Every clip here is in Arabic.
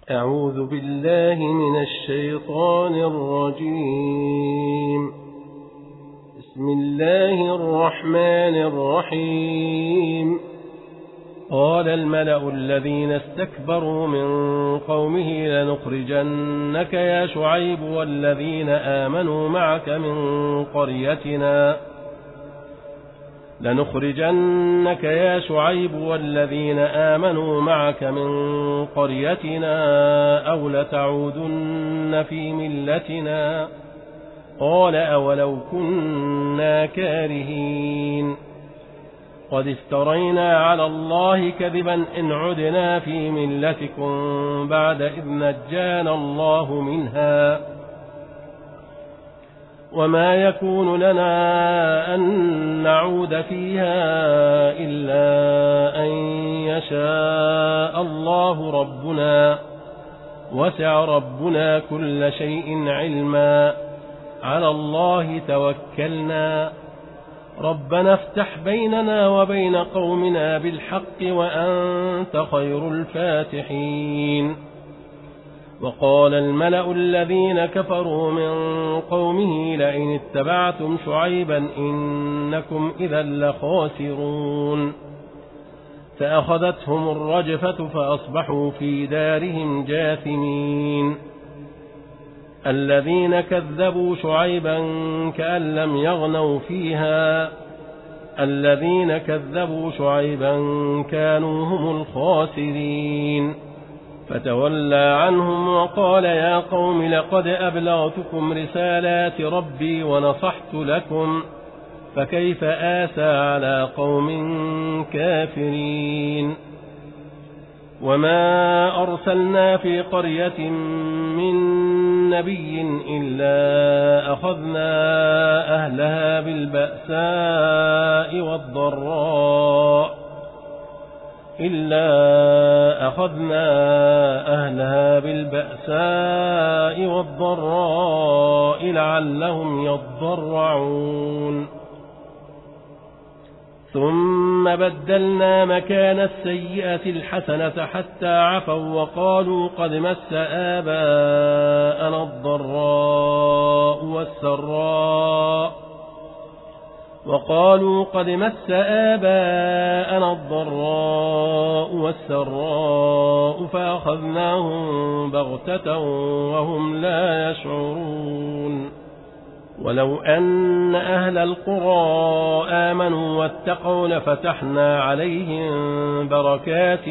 أعوذ بالله من الشيطان الرجيم. بسم الله الرحمن الرحيم. قال الملأ الذين استكبروا من قومه لنخرجنك يا شعيب والذين آمنوا معك من قريتنا أو لتعودن في ملتنا. قال أولو كنا كارهين. قد افترينا على الله كذبا إن عدنا في ملتكم بعد إذ نجانا الله منها، وما يكون لنا أن نعود فيها إلا أن يشاء الله ربنا، وسع ربنا كل شيء علما، على الله توكلنا. ربنا افتح بيننا وبين قومنا بالحق وأنت خير الفاتحين. وقال الملأ الذين كفروا من قومه لئن اتبعتم شعيبا إنكم إذا لخاسرون. فأخذتهم الرجفة فأصبحوا في دارهم جاثمين. الذين كذبوا شعيبا كأن لم يغنوا فيها، الذين كذبوا شعيبا كانوا هم الخاسرين. فتولى عنهم وقال يا قوم لقد أبلغتكم رسالات ربي ونصحت لكم، فكيف آسى على قوم كافرين. وما أرسلنا في قرية من نبي إلا أخذنا أهلها بالبأساء والضراء لعلهم يضرعون. ثم بدلنا مكان السيئة الحسنة حتى عفوا وقالوا قد مس آباءنا الضراء والسراء فأخذناهم بغتة وهم لا يشعرون. ولو أن أهل القرى آمنوا واتقوا لفتحنا عليهم بركات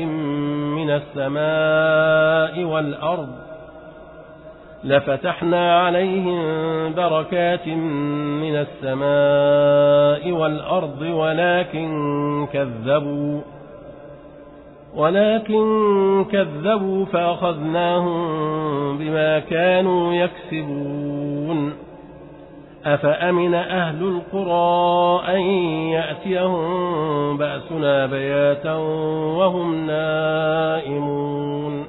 من السماء والأرض ولكن كذبوا فأخذناهم بما كانوا يكسبون. أفأمن أهل القرى أن يأتيهم بأسنا بياتا وهم نائمون.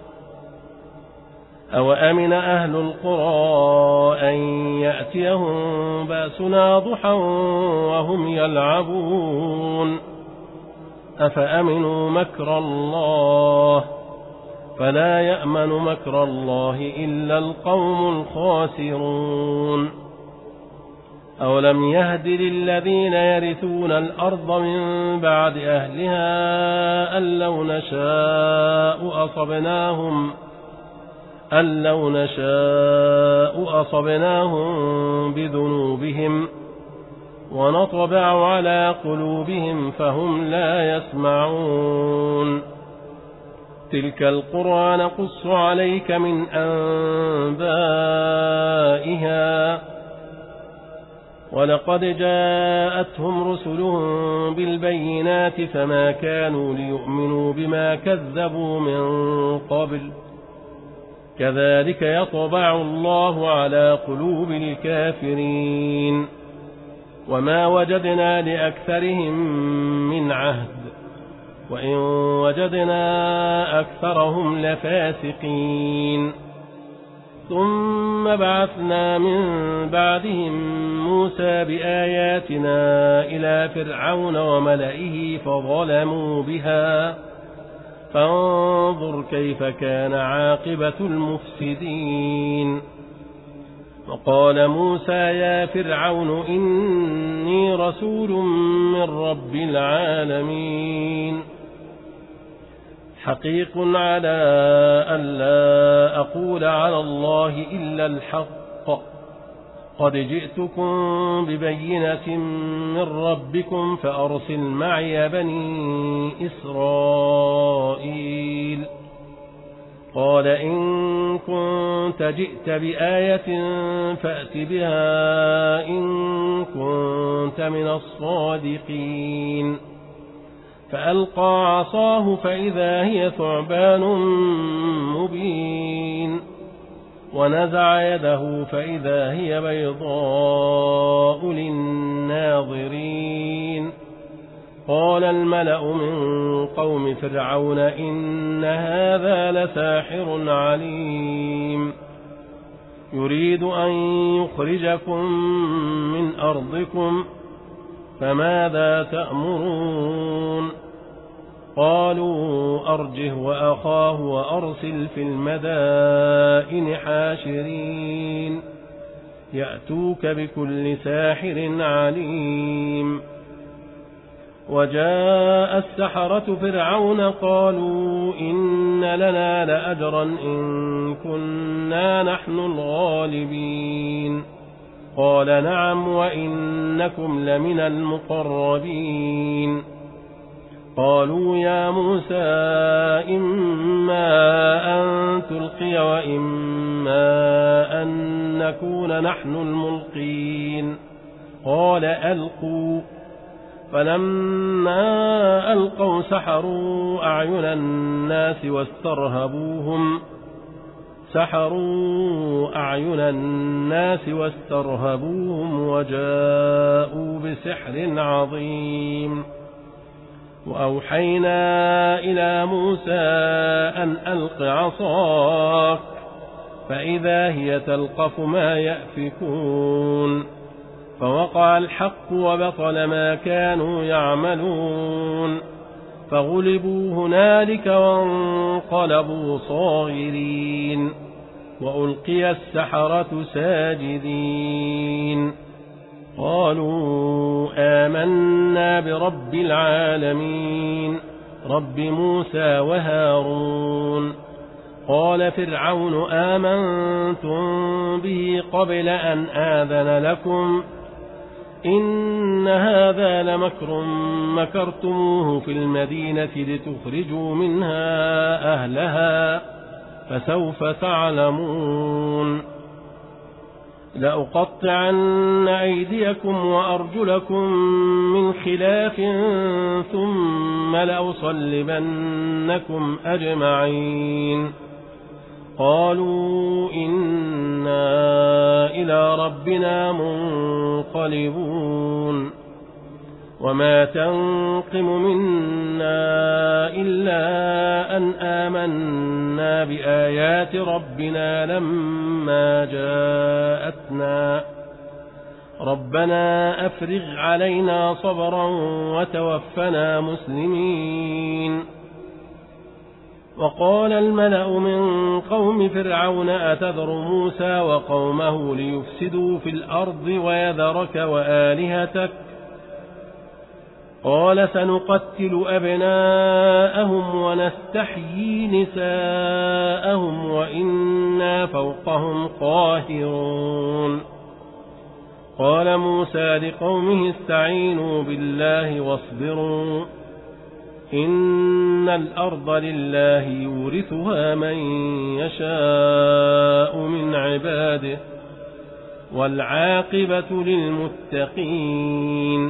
أوأمن أهل القرى أن يأتيهم بأسنا ضحى وهم يلعبون. أفأمنوا مكر الله، فلا يأمن مكر الله إلا القوم الخاسرون. أولم يهد للذين يرثون الأرض من بعد أهلها أن لو نشاء أصبناهم بذنوبهم ونطبع على قلوبهم فهم لا يسمعون. تلك القرى نقص عليك من أنبائها، ولقد جاءتهم رسلهم بالبينات فما كانوا ليؤمنوا بما كذبوا من قبل، كذلك يطبع الله على قلوب الكافرين. وما وجدنا لأكثرهم من عهد، وإن وجدنا أكثرهم لفاسقين. ثم بعثنا من بعدهم موسى بآياتنا إلى فرعون وملئه فانظر كيف كان عاقبة المفسدين. وقال موسى يا فرعون إني رسول من رب العالمين حقيق على أن لا أقول على الله إلا الحق قد جئتكم ببينة من ربكم فأرسل معي بني إسرائيل. قال إن كنت جئت بآية فأت بها إن كنت من الصادقين. فألقى عصاه فإذا هي ثعبان مبين ونزع يده فإذا هي بيضاء للناظرين. قال الملأ من قوم فرعون إن هذا لساحر عليم يريد أن يخرجكم من أرضكم فماذا تأمرون؟ قالوا أرجه وأخاه وأرسل في المدائن حاشرين يأتوك بكل ساحر عليم. وجاء السحرة فرعون قالوا إن لنا لأجرا إن كنا نحن الغالبين. قال نعم وإنكم لمن المقربين. قالوا يا موسى إما أن تلقي وإما أن نكون نحن الملقين. قال ألقوا. فلما ألقوا سحروا أعين الناس واسترهبوهم وجاءوا بسحر عظيم. وأوحينا إلى موسى أن ألق عصاك فإذا هي تلقف ما يأفكون. فوقع الحق وبطل ما كانوا يعملون فغلبوا هنالك وانقلبوا صاغرين وألقي السحرة ساجدين. قالوا آمنا برب العالمين رب موسى وهارون. قال فرعون آمنتم به قبل أن آذن لكم إن هذا لمكر مكرتموه في المدينة لتخرجوا منها أهلها فسوف تعلمون. لأقطعن أيديكم وأرجلكم من خلاف ثم لأصلبنكم أجمعين. قالوا إنا إلى ربنا منقلبون. وما تنقم منا إلا أن آمنا بآيات ربنا لما جاءتنا ربنا أفرغ علينا صبرا وتوفنا مسلمين. وقال الملأ من قوم فرعون أتذر موسى وقومه ليفسدوا في الأرض ويذرك وآلهتك قال سنقتل أبناءهم ونستحيي نساءهم وإنا فوقهم قاهرون. قال موسى لقومه استعينوا بالله واصبروا إن الأرض لله يورثها من يشاء من عباده والعاقبة للمتقين.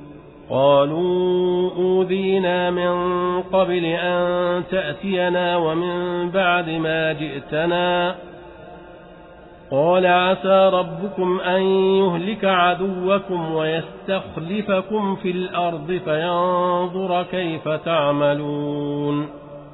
قالوا أوذينا من قبل أن تأتينا ومن بعد ما جئتنا قال عسى ربكم أن يهلك عدوكم ويستخلفكم في الأرض فينظر كيف تعملون.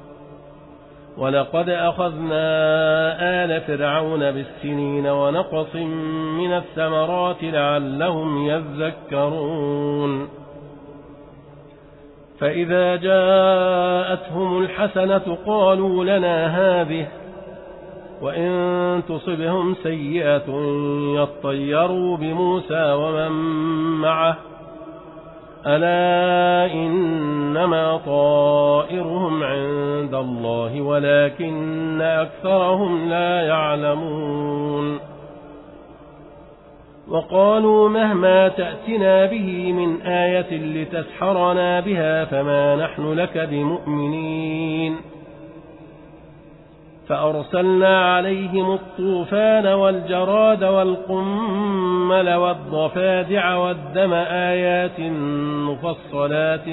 ولقد أخذنا آل فرعون بالسنين ونقص من الثمرات لعلهم يذكرون. فإذا جاءتهم الحسنة قالوا لنا هذه، وإن تصبهم سيئة يطيروا بموسى ومن معه، ألا إنما طائرهم عند الله ولكن أكثرهم لا يعلمون. وقالوا مهما تأتنا به من آية لتسحرنا بها فما نحن لك بمؤمنين. فأرسلنا عليهم الطوفان والجراد والقمل والضفادع والدم آيات مفصلات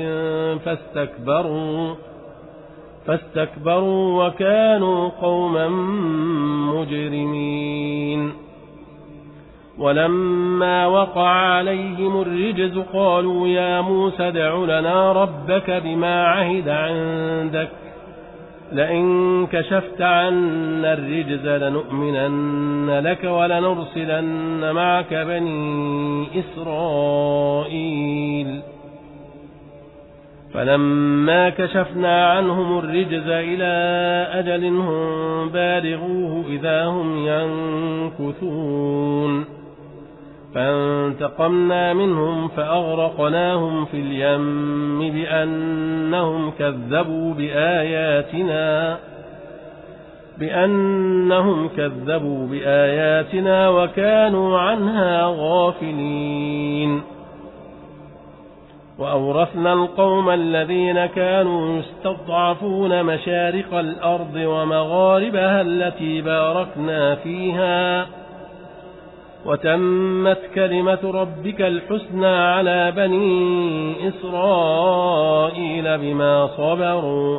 فاستكبروا وكانوا قوما مجرمين. ولما وقع عليهم الرجز قالوا يا موسى ادع لنا ربك بما عهد عندك لئن كشفت عنا الرجز لنؤمنن لك ولنرسلن معك بني إسرائيل. فلما كشفنا عنهم الرجز إلى أجل هم بالغوه إذا هم ينكثون. فانتقمنا منهم فأغرقناهم في اليم بأنهم كذبوا بآياتنا وكانوا عنها غافلين. وأورثنا القوم الذين كانوا يستضعفون مشارق الأرض ومغاربها التي باركنا فيها، وتمت كلمة ربك الحسنى على بني إسرائيل بما صبروا،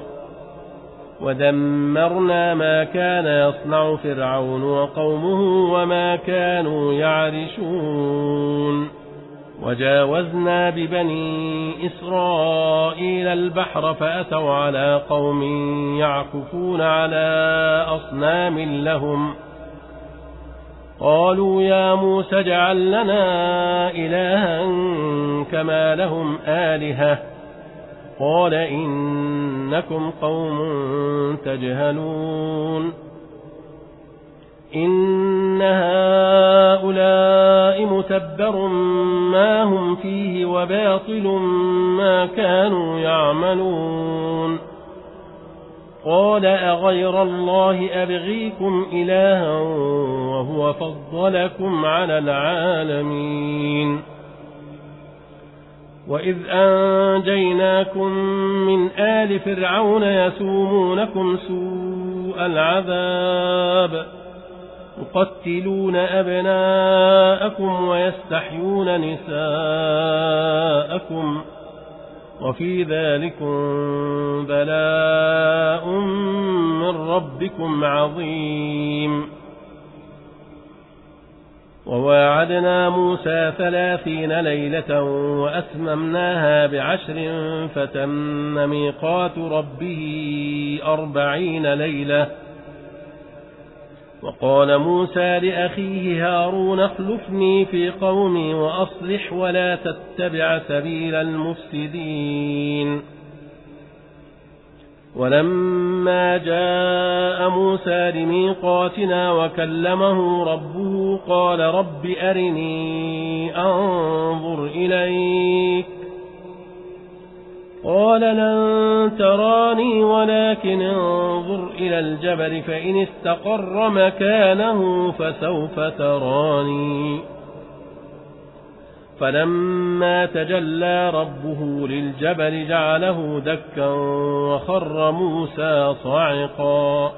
ودمرنا ما كان يصنع فرعون وقومه وما كانوا يعرشون. وجاوزنا ببني إسرائيل البحر فأتوا على قوم يعكفون على أصنام لهم، قالوا يا موسى اجعل لنا إلها كما لهم آلهة، قال إنكم قوم تجهلون. إن هؤلاء متبر ما هم فيه وباطل ما كانوا يعملون. قال أغير الله أبغيكم إلها وهو فضلكم على العالمين. وإذ أنجيناكم من آل فرعون يسومونكم سوء العذاب يقتلون أبناءكم ويستحيون نساءكم وفي ذلكم بلاء من ربكم عظيم. وواعدنا موسى 30 ليلة وأتممناها ب10 فتم ميقات ربه 40 ليلة. وقال موسى لأخيه هارون اخلفني في قومي وأصلح ولا تتبع سبيل المفسدين. ولما جاء موسى لميقاتنا وكلمه ربه قال رب أرني أنظر إليك، قال لن تراني ولكن انظر إلى الجبل فإن استقر مكانه فسوف تراني. فلما تجلى ربه للجبل جعله دكا وخر موسى صاعقا.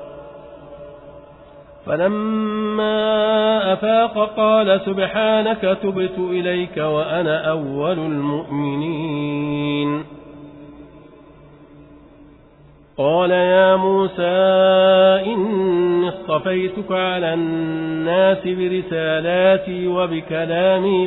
فلما أفاق قال سبحانك تبت إليك وأنا أول المؤمنين. قال يا موسى إني اصطفيتك على الناس برسالاتي وبكلامي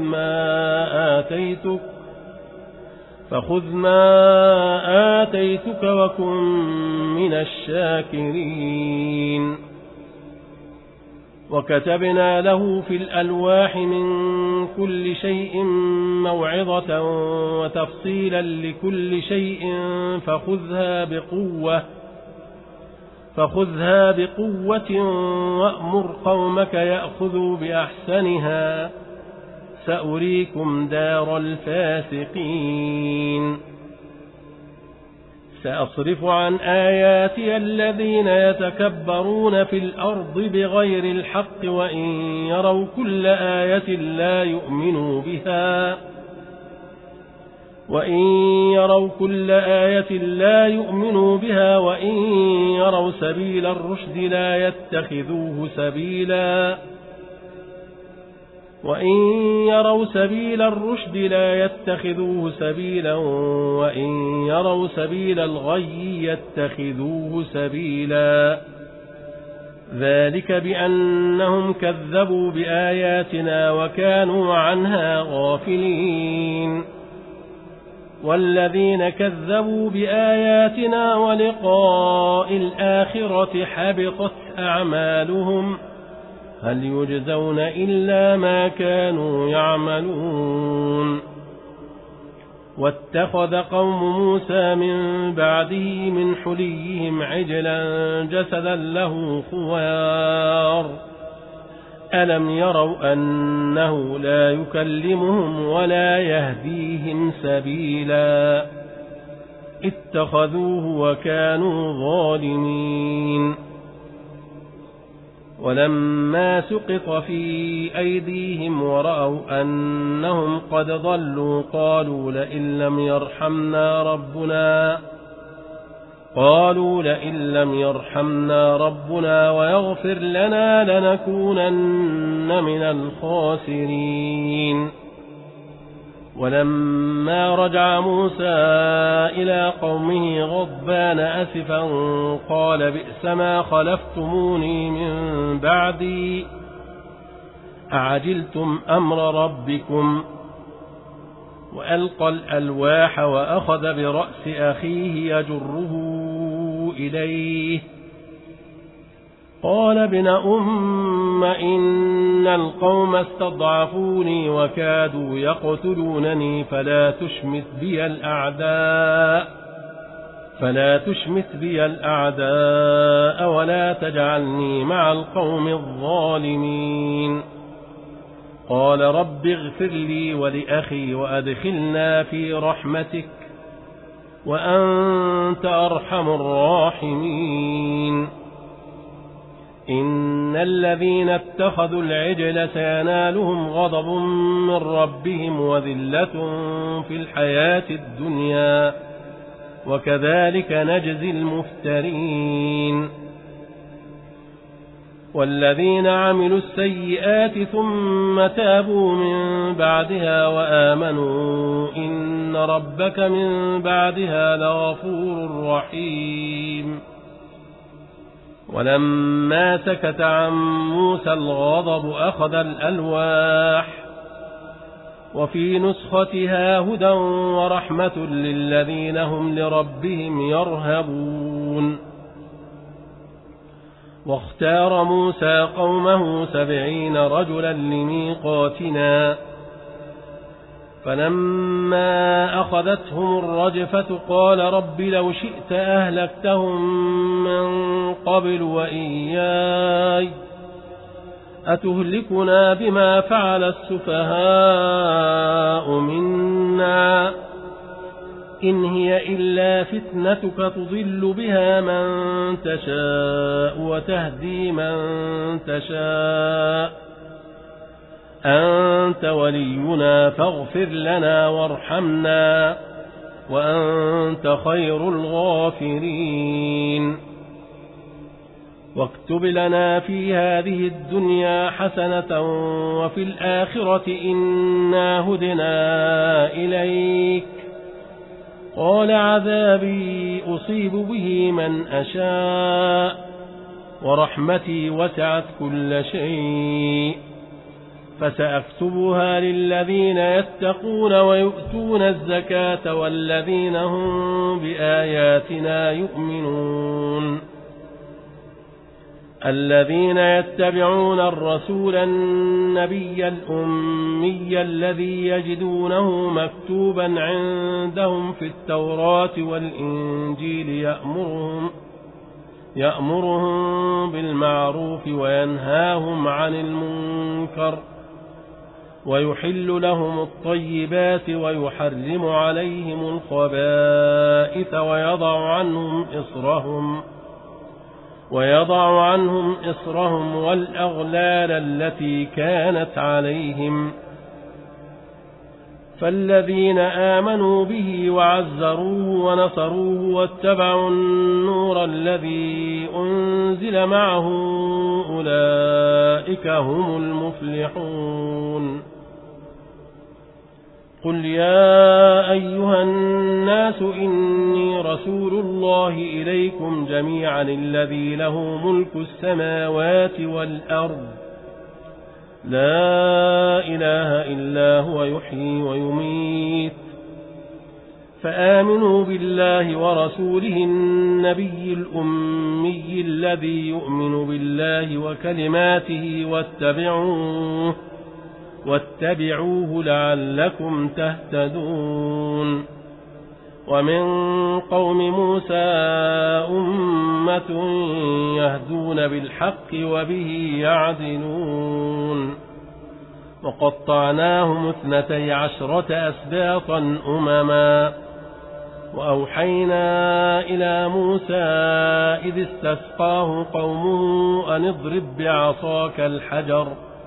فخذ ما آتيتك وكن من الشاكرين. وكتبنا له في الألواح من كل شيء موعظة وتفصيلا لكل شيء فخذها بقوة وأمر قومك يأخذوا بأحسنها سأريكم دار الفاسقين سأصرف عن آياتي الذين يتكبرون في الأرض بغير الحق وإن يروا كل آية لا يؤمنوا بها وإن يروا سبيل الرشد لا يتخذوه سبيلا وإن يروا سبيل الغي يتخذوه سبيلا ذلك بأنهم كذبوا بآياتنا وكانوا عنها غافلين والذين كذبوا بآياتنا ولقاء الآخرة حبطت أعمالهم هل يجزون إلا ما كانوا يعملون واتخذ قوم موسى من بعده من حليهم عجلا جسدا له خوار ألم يروا أنه لا يكلمهم ولا يهديهم سبيلا اتخذوه وكانوا ظالمين ولما سقط في أيديهم ورأوا أنهم قد ضلوا قالوا لئن لم يرحمنا ربنا ويغفر لنا لنكونن من الخاسرين ولما رجع موسى إلى قومه غضبان أسفا قال بئس ما خلفتموني من بعدي أعجلتم أمر ربكم وألقى الألواح وأخذ برأس أخيه يجره إليه قال ابن أم إن القوم استضعفوني وكادوا يقتلونني فلا تشمت بي الأعداء ولا تجعلني مع القوم الظالمين قال رب اغفر لي ولأخي وأدخلنا في رحمتك وأنت أرحم الراحمين إن الذين اتخذوا العجل سينالهم غضب من ربهم وذلة في الحياة الدنيا وكذلك نجزي المفترين والذين عملوا السيئات ثم تابوا من بعدها وآمنوا إن ربك من بعدها لغفور رحيم ولما سكت عن موسى الغضب أخذ الألواح وفي نسختها هدى ورحمة للذين هم لربهم يرهبون واختار موسى قومه 70 رجلا لميقاتنا فلما أخذتهم الرجفة قال رب لو شئت أهلكتهم من قبل وإياي أتهلكنا بما فعل السفهاء منا إن هي إلا فتنتك تضل بها من تشاء وتهدي من تشاء أنت ولينا فاغفر لنا وارحمنا وأنت خير الغافرين واكتب لنا في هذه الدنيا حسنة وفي الآخرة إنا هدنا إليك قال عذابي أصيب به من أشاء ورحمتي وسعت كل شيء فسأكتبها للذين يتقون ويؤتون الزكاة والذين هم بآياتنا يؤمنون الذين يتبعون الرسول النبي الأمي الذي يجدونه مكتوبا عندهم في التوراة والإنجيل يأمرهم بالمعروف وينهاهم عن المنكر ويحل لهم الطيبات ويحرم عليهم الخبائث ويضع عنهم إصرهم والأغلال التي كانت عليهم. فالذين آمنوا به وعزروه ونصروه واتبعوا النور الذي أنزل معه أولئك هم المفلحون. قل يا أيها الناس إني رسول الله إليكم جميعا الذي له ملك السماوات والأرض لا إله إلا هو يحيي ويميت فآمنوا بالله ورسوله النبي الأمي الذي يؤمن بالله وكلماته واتبعوه لعلكم تهتدون. ومن قوم موسى أمة يهدون بالحق وبه يعدلون وقطعناهم 12 أسباطا أمما وأوحينا إلى موسى إذ استسقاه قومه أن اضرب بعصاك الحجر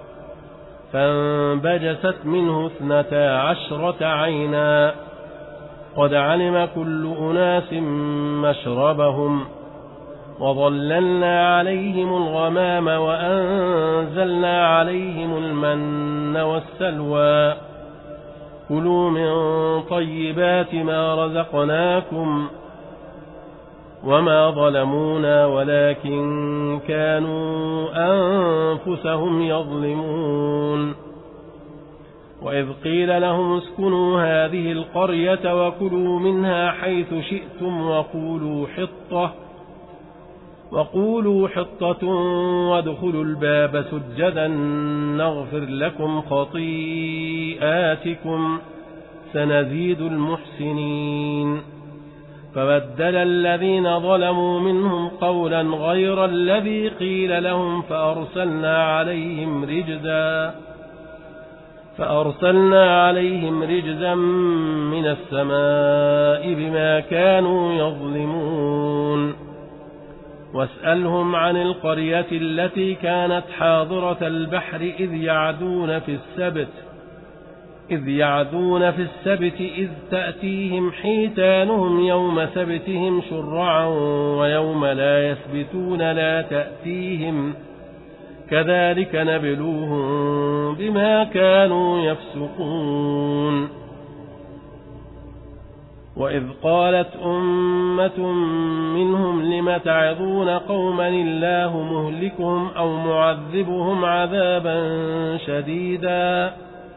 فانبجست منه 12 عينا قد علم كل أناس مشربهم وظللنا عليهم الغمام وأنزلنا عليهم المن والسلوى كلوا من طيبات ما رزقناكم وما ظلمونا ولكن كانوا أنفسهم يظلمون. وإذ قيل لهم اسكنوا هذه القرية وكلوا منها حيث شئتم وقولوا حطة وادخلوا الباب سجدا نغفر لكم خطيئاتكم سنزيد المحسنين. فبدل الذين ظلموا منهم قولا غير الذي قيل لهم فأرسلنا عليهم رجزا من السماء بما كانوا يظلمون. واسألهم عن القرية التي كانت حاضرة البحر إذ يعدون في السبت إذ تأتيهم حيتانهم يوم سبتهم شرعا ويوم لا يسبتون لا تأتيهم كذلك نبلوهم بما كانوا يفسقون. وإذ قالت أمة منهم لم تعظون قوما الله مهلكهم أو معذبهم عذابا شديدا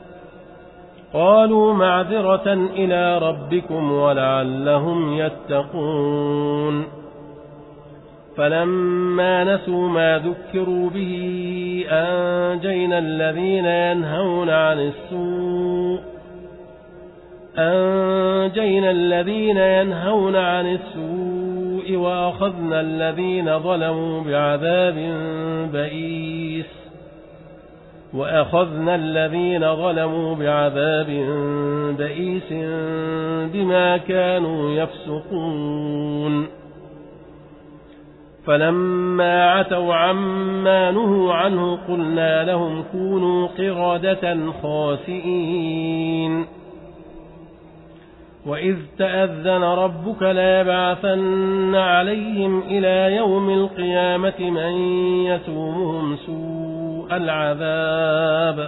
قالوا معذرة إلى ربكم ولعلهم يتقون. فلما نسوا ما ذكروا به أنجينا الذين ينهون عن السوء وأخذنا الذين ظلموا بعذاب بئيس بما كانوا يفسقون. فلما عتوا عما نهوا عنه قلنا لهم كونوا قردة خاسئين. وإذ تأذن ربك ليبعثن عليهم إلى يوم القيامة من يسومهم سوء العذاب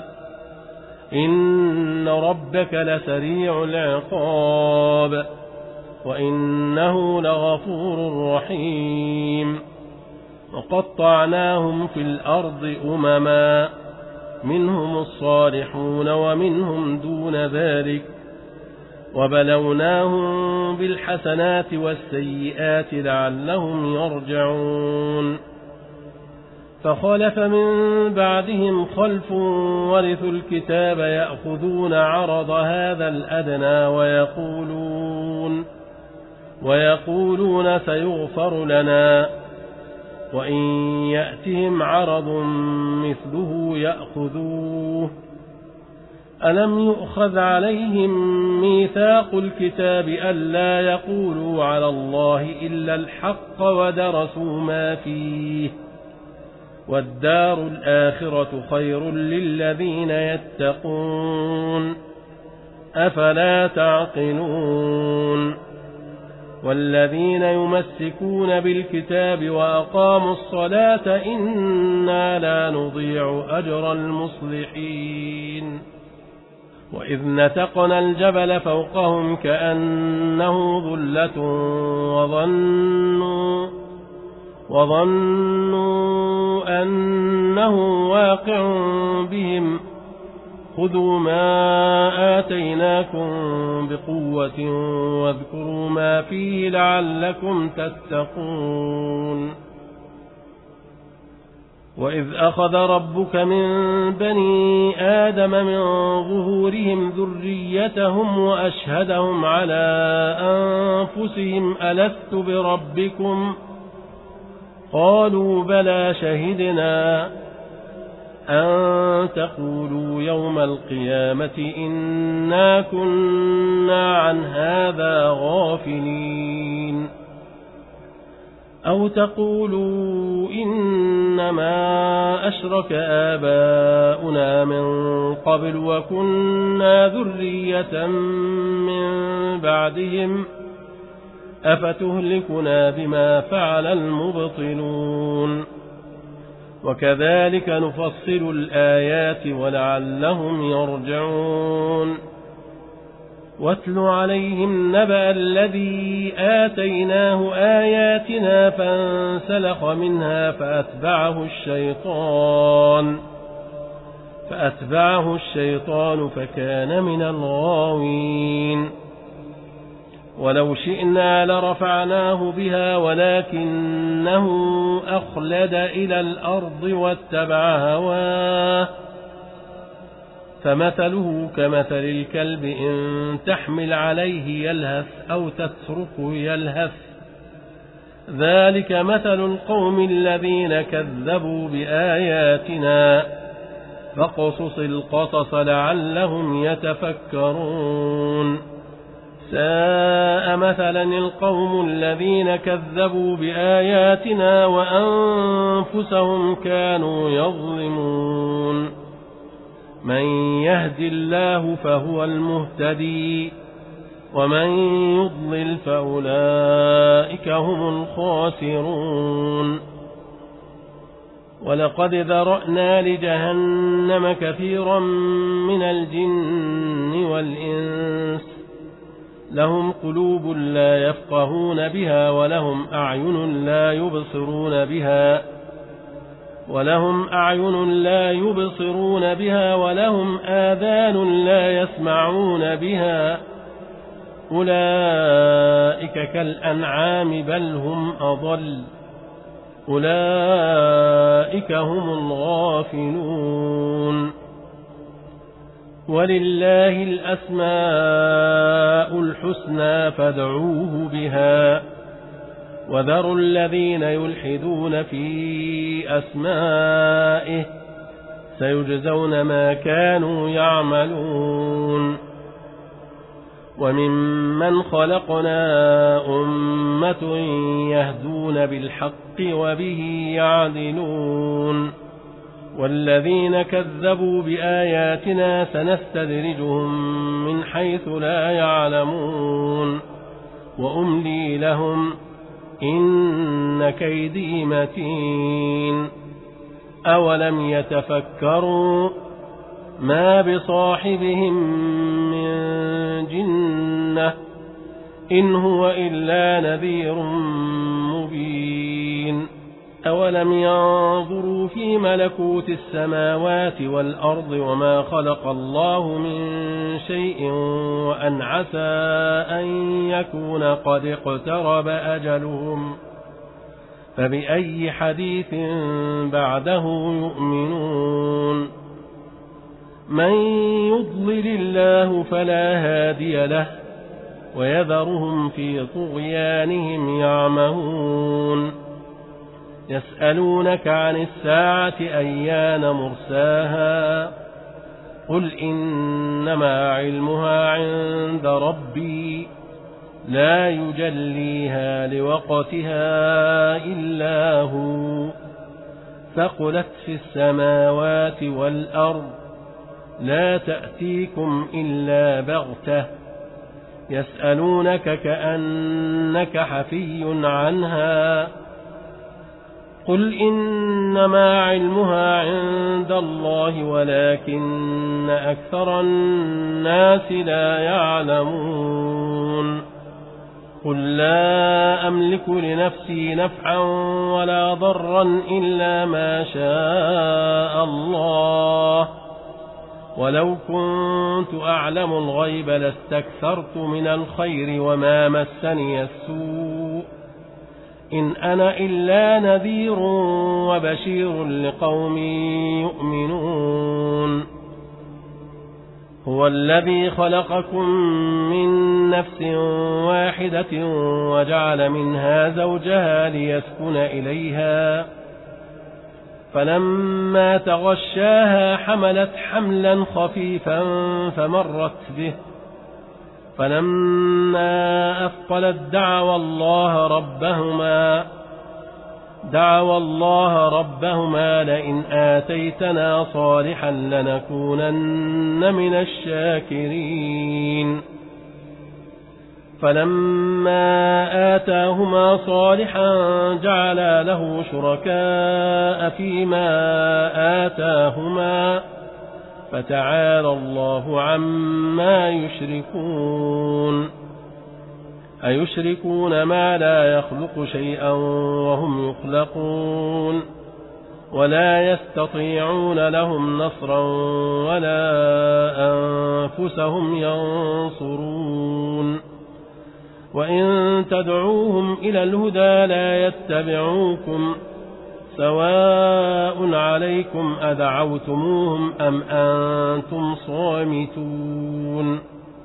إن ربك لسريع العقاب وإنه لغفور رحيم. وقطعناهم في الأرض أمما منهم الصالحون ومنهم دون ذلك وبلوناهم بالحسنات والسيئات لعلهم يرجعون. فخلف من بعدهم خلف ورثوا الكتاب يأخذون عرض هذا الأدنى ويقولون سيغفر لنا، وإن يأتهم عرض مثله يأخذوه. ألم يؤخذ عليهم ميثاق الكتاب ألا يقولوا على الله إلا الحق ودرسوا ما فيه، والدار الآخرة خير للذين يتقون، أفلا تعقلون؟ والذين يمسكون بالكتاب وأقاموا الصلاة إنا لا نضيع أجر المصلحين. وإذ نتقنا الجبل فوقهم كأنه ظلة وظنوا أنه واقع بهم خذوا ما آتيناكم بقوة واذكروا ما فيه لعلكم تتقون. وإذ أخذ ربك من بني آدم من ظهورهم ذريتهم وأشهدهم على أنفسهم ألست بربكم قالوا بلى شهدنا أن تقولوا يوم القيامة إنا كنا عن هذا غافلين، أو تقولوا إنما أشرك آباؤنا من قبل وكنا ذرية من بعدهم أفتهلكنا بما فعل المبطلون. وكذلك نفصل الآيات ولعلهم يرجعون. واتل عليهم نبأ الذي آتيناه آياتنا فانسلخ منها فأتبعه الشيطان فكان من الغاوين. ولو شئنا لرفعناه بها ولكنه أخلد إلى الأرض واتبع هواه، فمثله كمثل الكلب إن تحمل عليه يلهث أو تتركه يلهث، ذلك مثل القوم الذين كذبوا بآياتنا، فاقصص القصص لعلهم يتفكرون. ساء مثلا القوم الذين كذبوا بآياتنا وأنفسهم كانوا يظلمون. من يهد الله فهو المهتدي ومن يضلل فأولئك هم الخاسرون. ولقد ذرأنا لجهنم كثيرا من الجن والإنس لهم قلوب لا يفقهون بها ولهم أعين لا يبصرون بها ولهم آذان لا يسمعون بها، أولئك كالأنعام بل هم أضل، أولئك هم الغافلون. ولله الأسماء الحسنى فادعوه بها، وذروا الذين يلحدون في أسمائه سيجزون ما كانوا يعملون. وممن خلقنا أمة يهدون بالحق وبه يعدلون. والذين كذبوا بآياتنا سنستدرجهم من حيث لا يعلمون وأملي لهم إن كيدي متين. أولم يتفكروا ما بصاحبهم من جنة إن هو إلا نذير مبين. أولم ينظروا في ملكوت السماوات والأرض وما خلق الله من شيء وأن عسى أن يكون قد اقترب أجلهم فبأي حديث بعده يؤمنون من يضلل الله فلا هادي له ويذرهم في طغيانهم يعمهون يسألونك عن الساعة أيان مرساها قل إنما علمها عند ربي لا يجليها لوقتها إلا هو ثقلت في السماوات والأرض لا تأتيكم إلا بغتة يسألونك كأنك حفي عنها قل إنما علمها عند الله ولكن أكثر الناس لا يعلمون قل لا أملك لنفسي نفعا ولا ضرا إلا ما شاء الله ولو كنت أعلم الغيب لاستكثرت من الخير وما مسني السوء إن أنا إلا نذير وبشير لقوم يؤمنون هو الذي خلقكم من نفس واحدة وجعل منها زوجها ليسكن إليها فلما تغشاها حملت حملا خفيفا فمرت به فلما أثقلت دعوا الله ربهما لئن آتيتنا صالحا لنكونن من الشاكرين فلما آتاهما صالحا جعلا له شركاء فيما آتاهما فتعالى الله عما يشركون أيشركون ما لا يخلق شيئا وهم يخلقون ولا يستطيعون لهم نصرا ولا أنفسهم ينصرون وإن تدعوهم إلى الهدى لا يتبعوكم سواء عليكم أدعوتموهم أم أنتم صامتون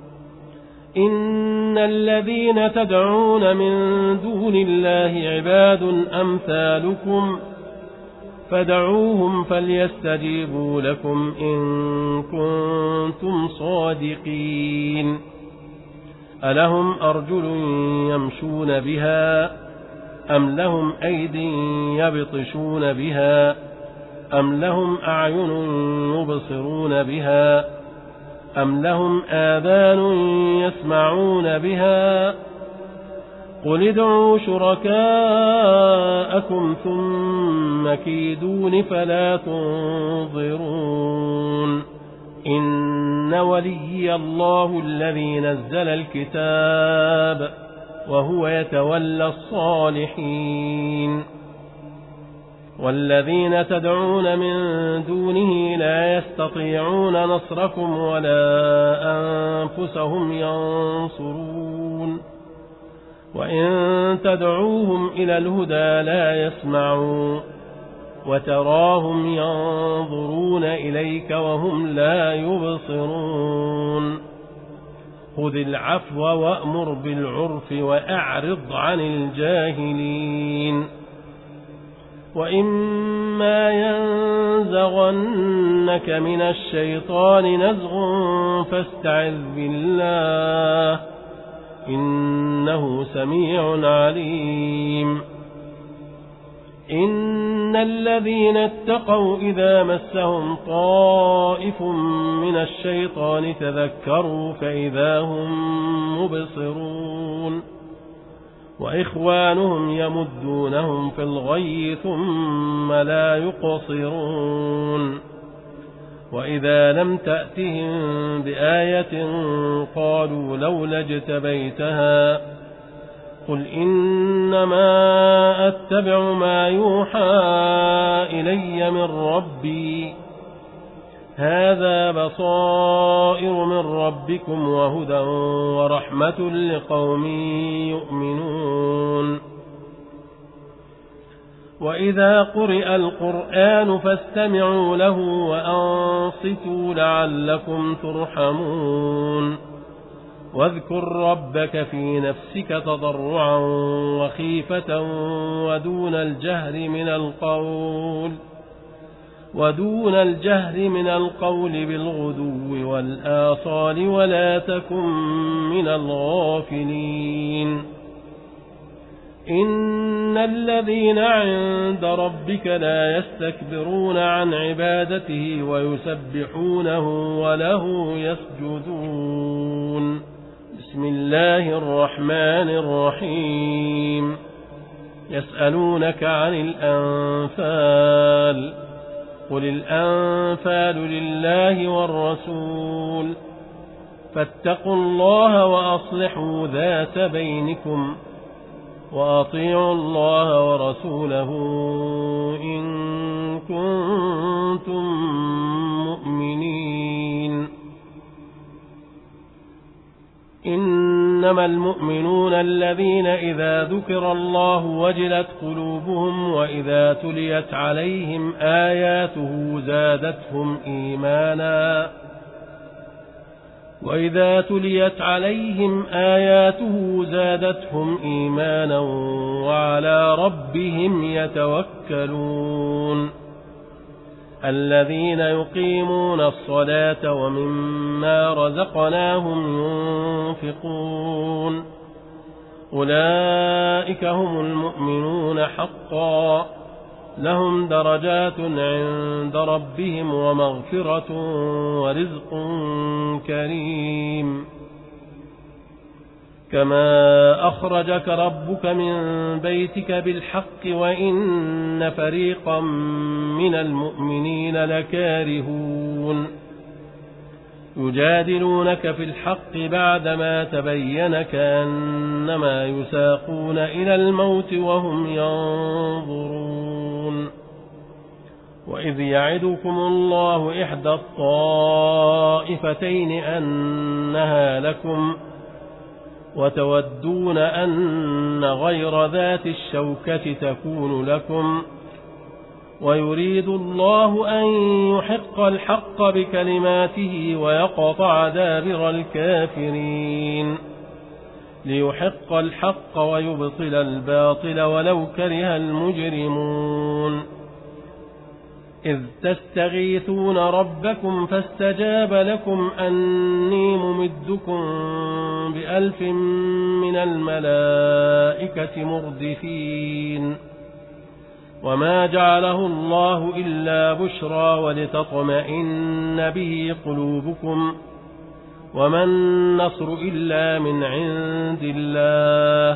إن الذين تدعون من دون الله عباد أمثالكم فدعوهم فليستجيبوا لكم إن كنتم صادقين ألهم أرجل يمشون بها أم لهم أيد يبطشون بها أم لهم أعين يبصرون بها أم لهم آذان يسمعون بها قل ادعوا شركاءكم ثم كيدون فلا تنظرون إن ولي الله الذي نزل الكتاب وهو يتولى الصالحين والذين تدعون من دونه لا يستطيعون نصركم ولا أنفسهم ينصرون وإن تدعوهم إلى الهدى لا يسمعون وتراهم ينظرون إليك وهم لا يبصرون خذ العفو وأمر بالعرف وأعرض عن الجاهلين وإما ينزغنك من الشيطان نزغ فاستعذ بالله إنه سميع عليم إن الذين اتقوا إذا مسهم طائف من الشيطان تذكروا فإذا هم مبصرون وإخوانهم يمدونهم في الغي ثم لا يقصرون وإذا لم تأتهم بآية قالوا لولا اجتبيتها قل إنما أتبع ما يوحى إلي من ربي هذا بصائر من ربكم وهدى ورحمة لقوم يؤمنون وإذا قرئ القرآن فاستمعوا له وأنصتوا لعلكم ترحمون واذكر ربك في نفسك تضرعا وخيفة ودون الجهر من القول بالغدو والآصال ولا تكن من الغافلين إن الذين عند ربك لا يستكبرون عن عبادته ويسبحونه وله يسجدون بسم الله الرحمن الرحيم يسألونك عن الأنفال قل الأنفال لله والرسول فاتقوا الله وأصلحوا ذات بينكم وأطيعوا الله ورسوله إن كنتم مؤمنين إنما المؤمنون الذين إذا ذكر الله وجلت قلوبهم وإذا تليت عليهم آياته زادتهم إيمانا وعلى ربهم يتوكلون الذين يقيمون الصلاة ومما رزقناهم ينفقون أولئك هم المؤمنون حقا لهم درجات عند ربهم ومغفرة ورزق كريم كما أخرجك ربك من بيتك بالحق وإن فريقا من المؤمنين لكارهون يجادلونك في الحق بعدما تبين كأنما يساقون إلى الموت وهم ينظرون وإذ يعدكم الله إحدى الطائفتين أنها لكم وتودون أن غير ذات الشوكة تكون لكم ويريد الله أن يحق الحق بكلماته ويقطع دابر الكافرين ليحق الحق ويبطل الباطل ولو كره المجرمون إذ تستغيثون ربكم فاستجاب لكم أني ممدكم ب1000 من الملائكة مردفين وما جعله الله إلا بشرى ولتطمئن به قلوبكم وما النصر إلا من عند الله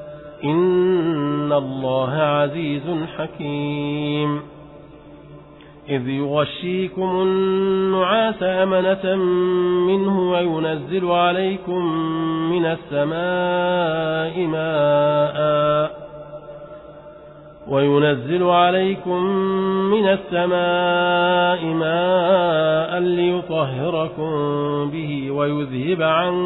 إن الله عزيز حكيم إذ يغشيكم النعاس أمنة منه وينزل عليكم من السماء ماء ليطهركم به ويذهب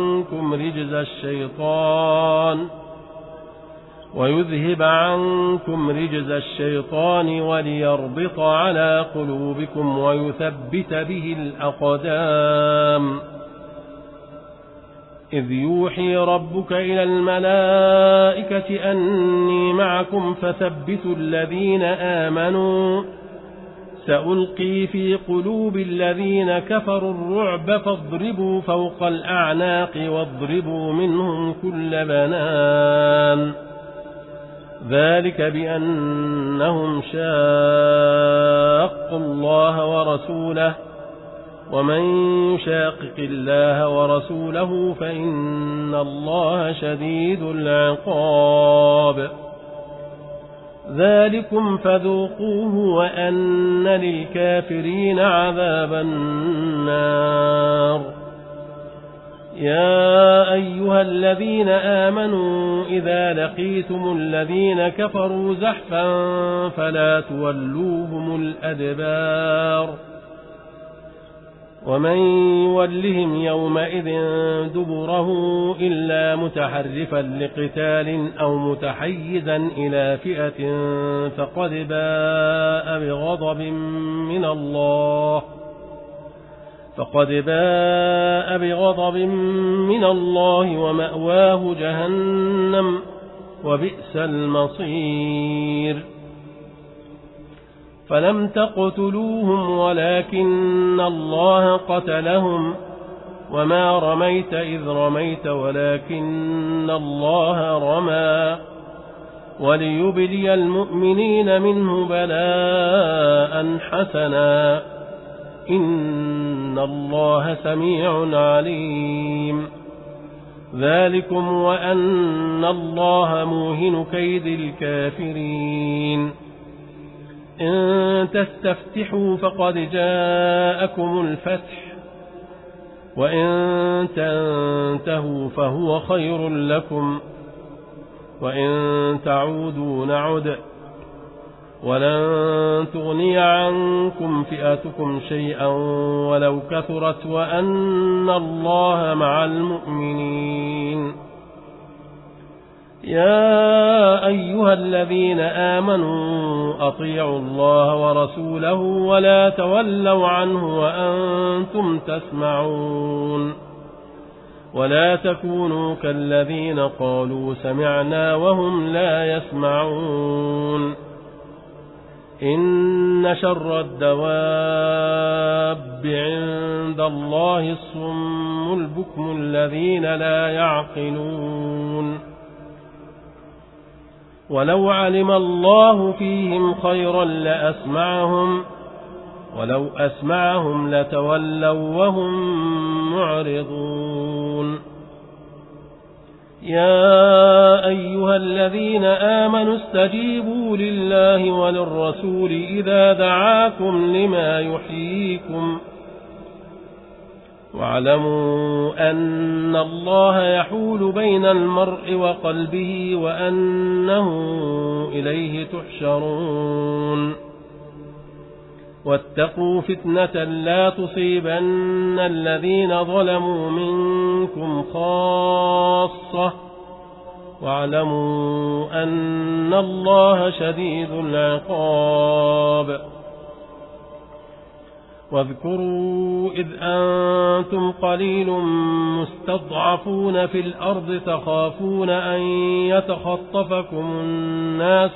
عنكم رجز الشيطان وليربط على قلوبكم ويثبت به الأقدام إذ يوحي ربك إلى الملائكة أني معكم فثبتوا الذين آمنوا سألقي في قلوب الذين كفروا الرعب فاضربوا فوق الأعناق واضربوا منهم كل بنان ذلك بأنهم شاقوا الله ورسوله ومن يشاقق الله ورسوله فإن الله شديد العقاب ذلكم فذوقوه وأن للكافرين عذاب النار يا أيها الذين آمنوا إذا لقيتم الذين كفروا زحفا فلا تولوهم الأدبار ومن يولهم يومئذ دبره إلا متحرفا لقتال أو متحيزا إلى فئة فقد باء بغضب من الله ومأواه جهنم وبئس المصير فلم تقتلوهم ولكن الله قتلهم وما رميت إذ رميت ولكن الله رمى وليبلي المؤمنين منه بلاء حسنا إن الله سميع عليم ذلكم وأن الله موهن كيد الكافرين إن تستفتحوا فقد جاءكم الفتح وإن تنتهوا فهو خير لكم وإن تعودوا نعد ولن تغني عنكم فئتكم شيئا ولو كثرت وأن الله مع المؤمنين يا أيها الذين آمنوا أطيعوا الله ورسوله ولا تولوا عنه وأنتم تسمعون ولا تكونوا كالذين قالوا سمعنا وهم لا يسمعون إن شر الدواب عند الله الصم البكم الذين لا يعقلون ولو علم الله فيهم خيرا لأسمعهم ولو أسمعهم لتولوا وهم معرضون يا أيها الذين آمنوا استجيبوا لله وللرسول إذا دعاكم لما يحييكم واعلموا أن الله يحول بين المرء وقلبه وأنه إليه تحشرون واتقوا فتنة لا تصيبن الذين ظلموا منكم خاصة واعلموا أن الله شديد العقاب واذكروا إذ أنتم قليل مستضعفون في الأرض تخافون أن يتخطفكم الناس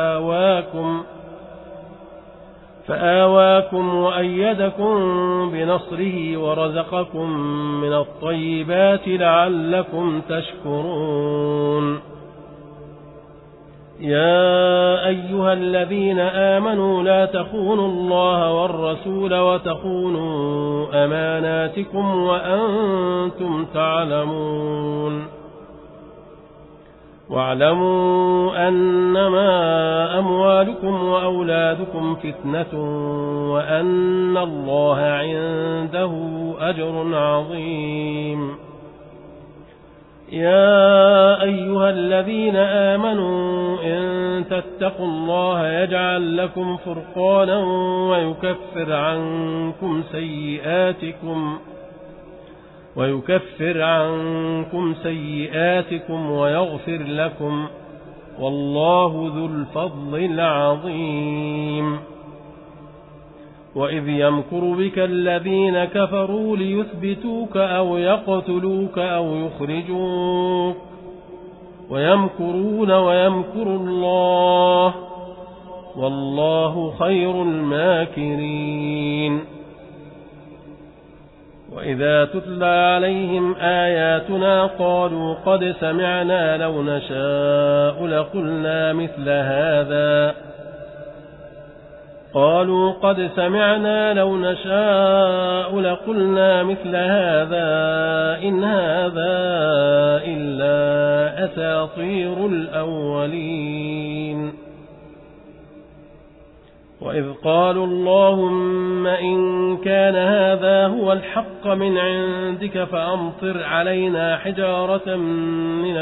فآواكم وأيدكم بنصره ورزقكم من الطيبات لعلكم تشكرون يا أيها الذين آمنوا لا تخونوا الله والرسول وتخونوا أماناتكم وأنتم تعلمون واعلموا أنما أموالكم وأولادكم فتنة وأن الله عنده أجر عظيم يا أيها الذين آمنوا إن تتقوا الله يجعل لكم فرقانا ويكفر عنكم سيئاتكم ويغفر لكم والله ذو الفضل العظيم وإذ يمكر بك الذين كفروا ليثبتوك أو يقتلوك أو يخرجوك ويمكرون ويمكر الله والله خير الماكرين وإذا تتلى عليهم آياتنا قالوا قد سمعنا لو نشاء لقلنا مثل هذا إن هذا إلا أساطير الأولين وإذ قالوا اللهم إن كان هذا هو الحق من عندك فأمطر علينا حجارة من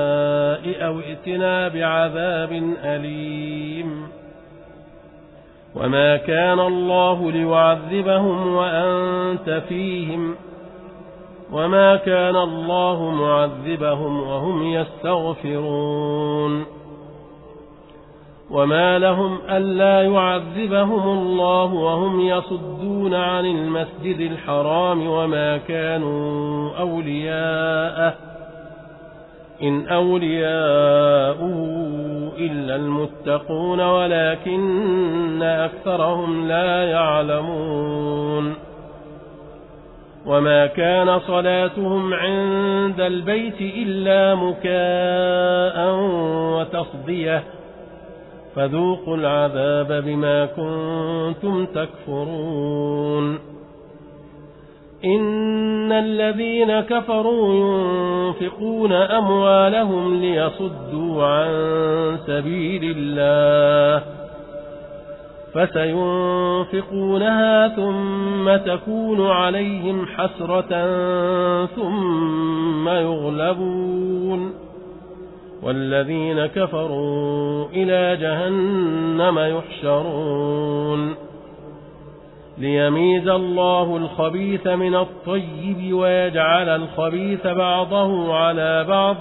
السماء أو ائتنا بعذاب أليم وما كان الله ليعذبهم وأنت فيهم وما كان الله معذبهم وهم يستغفرون وما لهم ألا يعذبهم الله وهم يصدون عن المسجد الحرام وما كانوا أولياءه إن أولياؤه إلا المتقون ولكن أكثرهم لا يعلمون وما كان صلاتهم عند البيت إلا مكاء وتصدية فذوقوا العذاب بما كنتم تكفرون إن الذين كفروا ينفقون أموالهم ليصدوا عن سبيل الله فسينفقونها ثم تكون عليهم حسرة ثم يغلبون والذين كفروا إلى جهنم يحشرون ليميز الله الخبيث من الطيب ويجعل الخبيث بعضه على بعض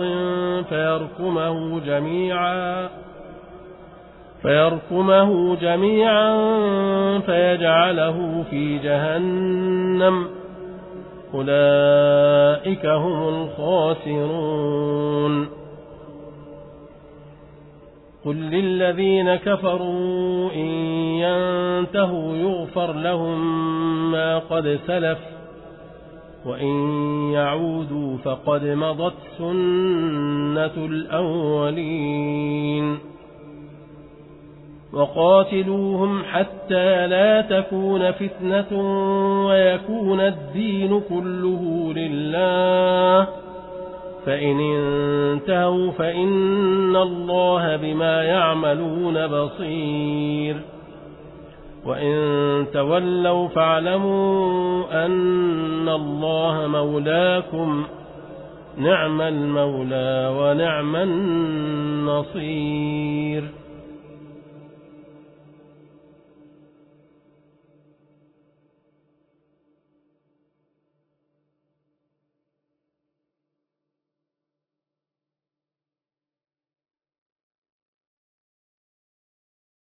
فيركمه جميعا فيجعله في جهنم أولئك هم الخاسرون قل للذين كفروا إن ينتهوا يغفر لهم ما قد سلف وإن يعودوا فقد مضت سنة الأولين وقاتلوهم حتى لا تكون فتنة ويكون الدين كله لله فإن انتهوا فإن الله بما يعملون بصير وإن تولوا فاعلموا أن الله مولاكم نعم المولى ونعم النصير